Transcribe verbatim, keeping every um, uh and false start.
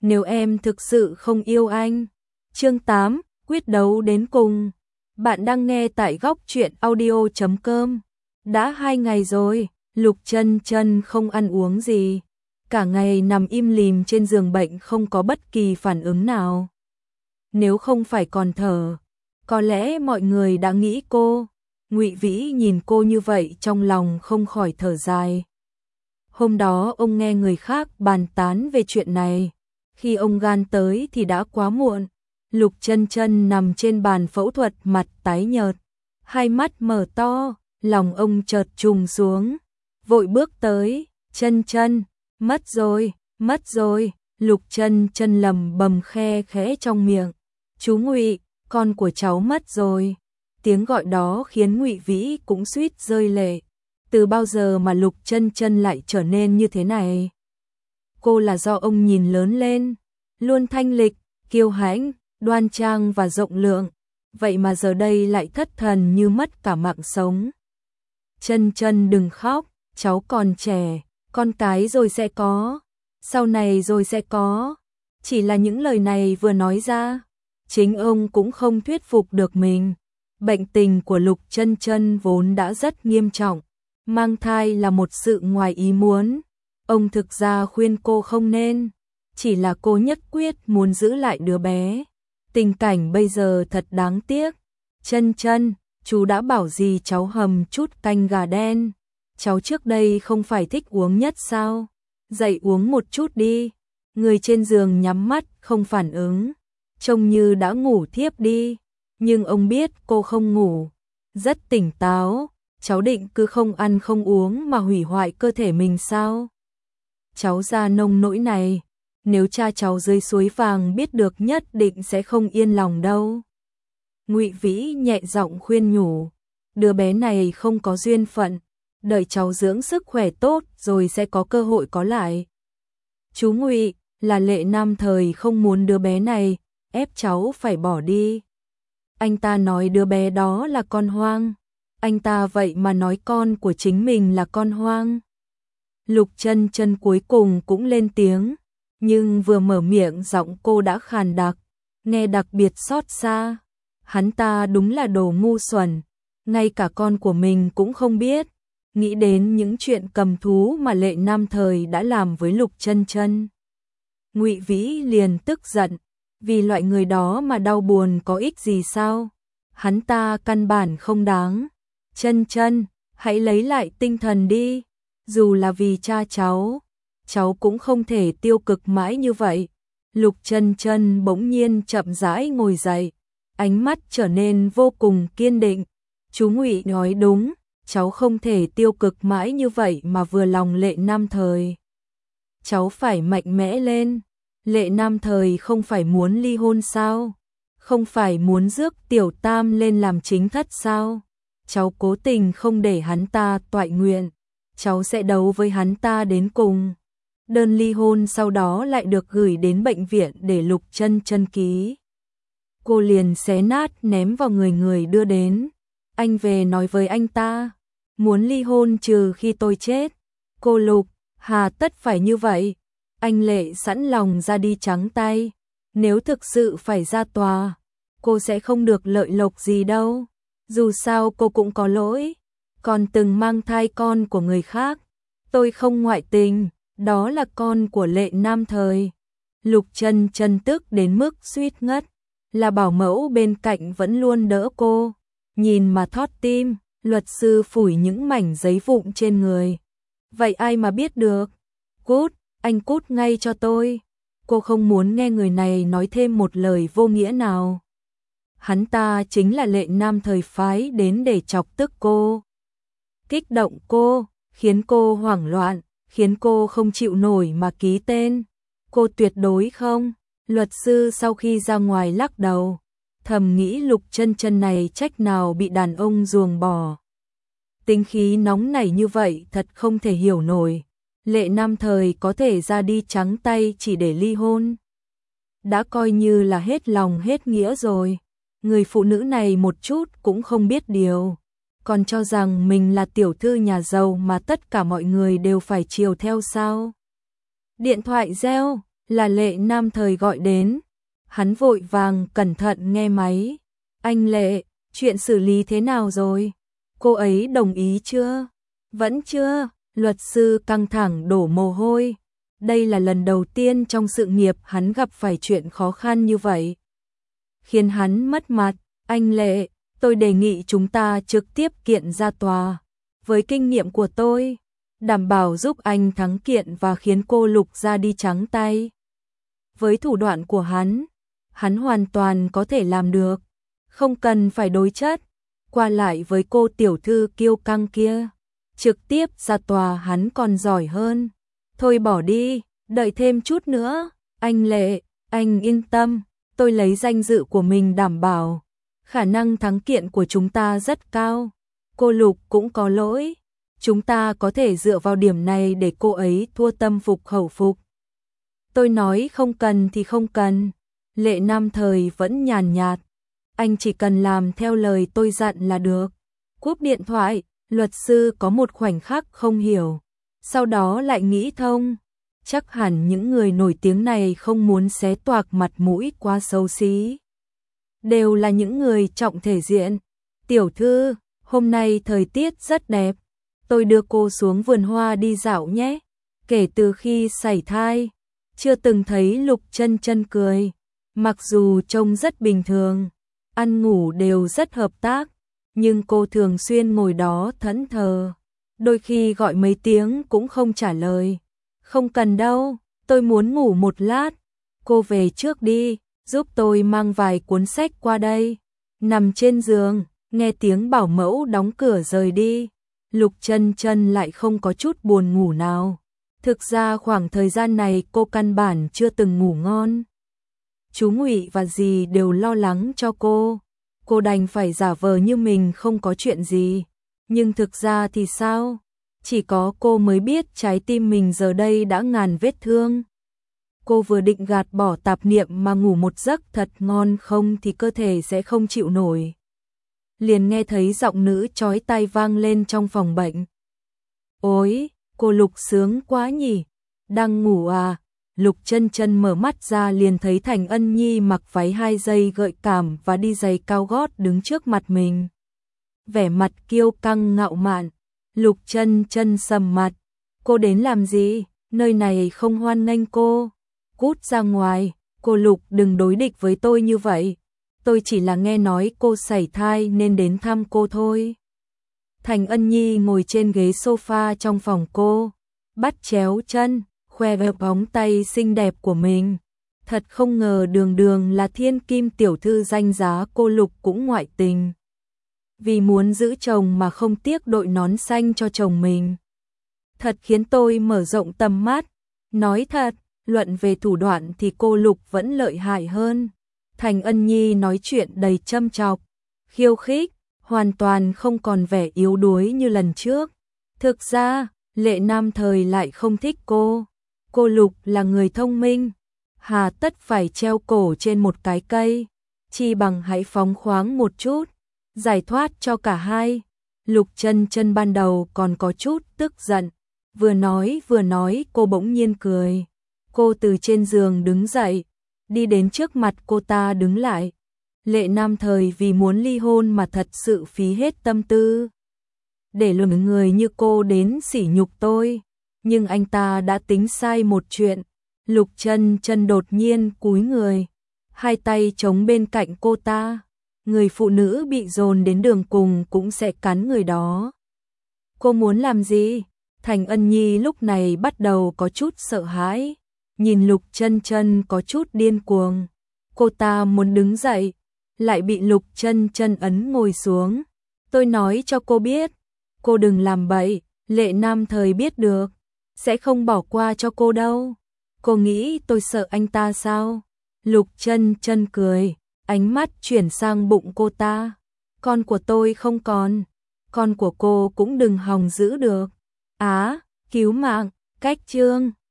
nếu em thực sự không yêu anh. Chương tám, quyết đấu đến cùng. Bạn đang nghe tại góc truyện audio chấm com. Đã hai ngày rồi, Lục Chân Chân không ăn uống gì, cả ngày nằm im lìm trên giường bệnh không có bất kỳ phản ứng nào. Nếu không phải còn thở, có lẽ mọi người đã nghĩ cô. Ngụy Vĩ nhìn cô như vậy trong lòng không khỏi thở dài. Hôm đó ông nghe người khác bàn tán về chuyện này, khi ông gan tới thì đã quá muộn. Lục Chân Chân nằm trên bàn phẫu thuật, mặt tái nhợt, hai mắt mở to, lòng ông chợt trùng xuống, vội bước tới, "Chân Chân, mất rồi, mất rồi." Lục Chân Chân lẩm bẩm khe khẽ trong miệng, "Chú Ngụy, con của cháu mất rồi." Tiếng gọi đó khiến Ngụy Vĩ cũng suýt rơi lệ. Từ bao giờ mà Lục Chân Chân lại trở nên như thế này? Cô là do ông nhìn lớn lên, luôn thanh lịch, kiêu hãnh, đoan trang và rộng lượng, vậy mà giờ đây lại thất thần như mất cả mạng sống. "Chân Chân đừng khóc, cháu còn trẻ, con cái rồi sẽ có, sau này rồi sẽ có." Chỉ là những lời này vừa nói ra, chính ông cũng không thuyết phục được mình. Bệnh tình của Lục Chân Chân vốn đã rất nghiêm trọng, mang thai là một sự ngoài ý muốn. Ông thực ra khuyên cô không nên, chỉ là cô nhất quyết muốn giữ lại đứa bé. Tình cảnh bây giờ thật đáng tiếc. "Chân Chân, chú đã bảo gì cháu hầm chút canh gà đen. Cháu trước đây không phải thích uống nhất sao? Dậy uống một chút đi." Người trên giường nhắm mắt không phản ứng, trông như đã ngủ thiếp đi. Nhưng ông biết cô không ngủ, rất tỉnh táo. "Cháu định cứ không ăn không uống mà hủy hoại cơ thể mình sao? Cháu ra nông nỗi này, nếu cha cháu dưới suối vàng biết được nhất định sẽ không yên lòng đâu." Ngụy Vĩ nhẹ giọng khuyên nhủ, "Đứa bé này không có duyên phận, đợi cháu dưỡng sức khỏe tốt rồi sẽ có cơ hội có lại." "Chú Ngụy, là Lệ Nam Thời không muốn đứa bé này, ép cháu phải bỏ đi. Anh ta nói đứa bé đó là con hoang. Anh ta vậy mà nói con của chính mình là con hoang." Lục Chân Chân cuối cùng cũng lên tiếng, nhưng vừa mở miệng giọng cô đã khàn đặc, nghe đặc biệt xót xa. Hắn ta đúng là đồ ngu xuẩn, ngay cả con của mình cũng không biết. Nghĩ đến những chuyện cầm thú mà Lệ Nam Thời đã làm với Lục Chân Chân, Ngụy Vĩ liền tức giận, vì loại người đó mà đau buồn có ích gì sao? Hắn ta căn bản không đáng. "Chân Chân, hãy lấy lại tinh thần đi, dù là vì cha cháu, cháu cũng không thể tiêu cực mãi như vậy." Lục Chân Chân bỗng nhiên chậm rãi ngồi dậy, ánh mắt trở nên vô cùng kiên định. "Chú Ngụy nói đúng, cháu không thể tiêu cực mãi như vậy mà vừa lòng Lệ Nam Thời. Cháu phải mạnh mẽ lên. Lệ Nam Thời không phải muốn ly hôn sao? Không phải muốn rước Tiểu Tam lên làm chính thất sao? Cháu cố tình không để hắn ta toại nguyện, cháu sẽ đấu với hắn ta đến cùng." Đơn ly hôn sau đó lại được gửi đến bệnh viện để Lục Chân Chân ký. Cô liền xé nát ném vào người người đưa đến. "Anh về nói với anh ta, muốn ly hôn trừ khi tôi chết." "Cô Lục, hà tất phải như vậy?" Anh Lệ sẵn lòng ra đi trắng tay. Nếu thực sự phải ra tòa, cô sẽ không được lợi lộc gì đâu. Dù sao cô cũng có lỗi, còn từng mang thai con của người khác. "Tôi không ngoại tình, đó là con của Lệ Nam Thời." Lục Chân Chân tức đến mức suýt ngất, là bảo mẫu bên cạnh vẫn luôn đỡ cô. Nhìn mà thót tim. Luật sư phủi những mảnh giấy vụn trên người. "Vậy ai mà biết được? Cút, anh cút ngay cho tôi." Cô không muốn nghe người này nói thêm một lời vô nghĩa nào. Hắn ta chính là Lệ Nam Thời phái đến để chọc tức cô, kích động cô, khiến cô hoảng loạn, khiến cô không chịu nổi mà ký tên. "Cô tuyệt đối không." Luật sư sau khi ra ngoài lắc đầu, thầm nghĩ Lục Chân Chân này trách nào bị đàn ông ruồng bỏ. Tính khí nóng nảy như vậy thật không thể hiểu nổi. Lệ Nam Thời có thể ra đi trắng tay chỉ để ly hôn, đã coi như là hết lòng hết nghĩa rồi. Người phụ nữ này một chút cũng không biết điều, còn cho rằng mình là tiểu thư nhà giàu mà tất cả mọi người đều phải chiều theo sao? Điện thoại reo, là Lệ Nam Thời gọi đến. Hắn vội vàng cẩn thận nghe máy. Anh Lệ, chuyện xử lý thế nào rồi? Cô ấy đồng ý chưa? Vẫn chưa, luật sư căng thẳng đổ mồ hôi. Đây là lần đầu tiên trong sự nghiệp hắn gặp phải chuyện khó khăn như vậy. Khiến hắn mất mặt. Anh Lệ, tôi đề nghị chúng ta trực tiếp kiện ra tòa. Với kinh nghiệm của tôi, đảm bảo giúp anh thắng kiện và khiến cô Lục ra đi trắng tay. Với thủ đoạn của hắn, hắn hoàn toàn có thể làm được. Không cần phải đối chất, qua lại với cô tiểu thư kiêu căng kia. Trực tiếp ra tòa hắn còn giỏi hơn. Thôi bỏ đi, đợi thêm chút nữa. Anh Lệ, anh yên tâm, tôi lấy danh dự của mình đảm bảo. Khả năng thắng kiện của chúng ta rất cao. Cô Lục cũng có lỗi. Chúng ta có thể dựa vào điểm này để cô ấy thua tâm phục khẩu phục. Tôi nói không cần thì không cần. Lệ Nam Thời vẫn nhàn nhạt. Anh chỉ cần làm theo lời tôi dặn là được. Cúp điện thoại, luật sư có một khoảnh khắc không hiểu. Sau đó lại nghĩ thông. Chắc hẳn những người nổi tiếng này không muốn xé toạc mặt mũi quá xấu xí. Đều là những người trọng thể diện. Tiểu thư, hôm nay thời tiết rất đẹp. Tôi đưa cô xuống vườn hoa đi dạo nhé. Kể từ khi sảy thai, chưa từng thấy Lục Chân Chân cười. Mặc dù trông rất bình thường, ăn ngủ đều rất hợp tác, nhưng cô thường xuyên ngồi đó thẫn thờ. Đôi khi gọi mấy tiếng cũng không trả lời. Không cần đâu, tôi muốn ngủ một lát. Cô về trước đi, giúp tôi mang vài cuốn sách qua đây. Nằm trên giường, nghe tiếng bảo mẫu đóng cửa rời đi. Lục Chân Chân lại không có chút buồn ngủ nào. Thực ra khoảng thời gian này cô căn bản chưa từng ngủ ngon. Chú Ngụy và dì đều lo lắng cho cô. Cô đành phải giả vờ như mình không có chuyện gì. Nhưng thực ra thì sao? Chỉ có cô mới biết trái tim mình giờ đây đã ngàn vết thương. Cô vừa định gạt bỏ tạp niệm mà ngủ một giấc thật ngon không thì cơ thể sẽ không chịu nổi. Liền nghe thấy giọng nữ chói tai vang lên trong phòng bệnh. Ôi, cô Lục sướng quá nhỉ? Đang ngủ à? Lục Chân Chân mở mắt ra liền thấy Thành Ân Nhi mặc váy hai dây gợi cảm và đi giày cao gót đứng trước mặt mình. Vẻ mặt kiêu căng ngạo mạn. Lục Chân Chân sầm mặt. Cô đến làm gì? Nơi này không hoan nghênh cô. Cút ra ngoài, cô Lục đừng đối địch với tôi như vậy. Tôi chỉ là nghe nói cô sảy thai nên đến thăm cô thôi. Thành Ân Nhi ngồi trên ghế sofa trong phòng cô, bắt chéo chân, khoe vẻ bóng tay xinh đẹp của mình. Thật không ngờ đường đường là thiên kim tiểu thư danh giá cô Lục cũng ngoại tình. Vì muốn giữ chồng mà không tiếc đội nón xanh cho chồng mình. Thật khiến tôi mở rộng tầm mắt. Nói thật, luận về thủ đoạn thì cô Lục vẫn lợi hại hơn. Thành Ân Nhi nói chuyện đầy châm chọc, khiêu khích, hoàn toàn không còn vẻ yếu đuối như lần trước. Thực ra, Lệ Nam Thời lại không thích cô. Cô Lục là người thông minh, hà tất phải treo cổ trên một cái cây, chi bằng hãy phóng khoáng một chút, giải thoát cho cả hai. Lục Chân Chân ban đầu còn có chút tức giận, vừa nói vừa nói cô bỗng nhiên cười. Cô từ trên giường đứng dậy, đi đến trước mặt cô ta đứng lại. Lệ Nam Thời vì muốn ly hôn mà thật sự phí hết tâm tư. Để lừa người như cô đến sỉ nhục tôi. Nhưng anh ta đã tính sai một chuyện. Lục Chân Chân đột nhiên cúi người, hai tay chống bên cạnh cô ta. Người phụ nữ bị dồn đến đường cùng cũng sẽ cắn người đó. Cô muốn làm gì? Thành Ân Nhi lúc này bắt đầu có chút sợ hãi. Nhìn Lục Chân Chân có chút điên cuồng. Cô ta muốn đứng dậy, lại bị Lục Chân Chân ấn ngồi xuống. Tôi nói cho cô biết, cô đừng làm bậy, Lệ Nam Thời biết được, sẽ không bỏ qua cho cô đâu. Cô nghĩ tôi sợ anh ta sao? Lục Chân Chân cười, ánh mắt chuyển sang bụng cô ta. Con của tôi không còn, con của cô cũng đừng hòng giữ được. Á, cứu mạng, cách chương.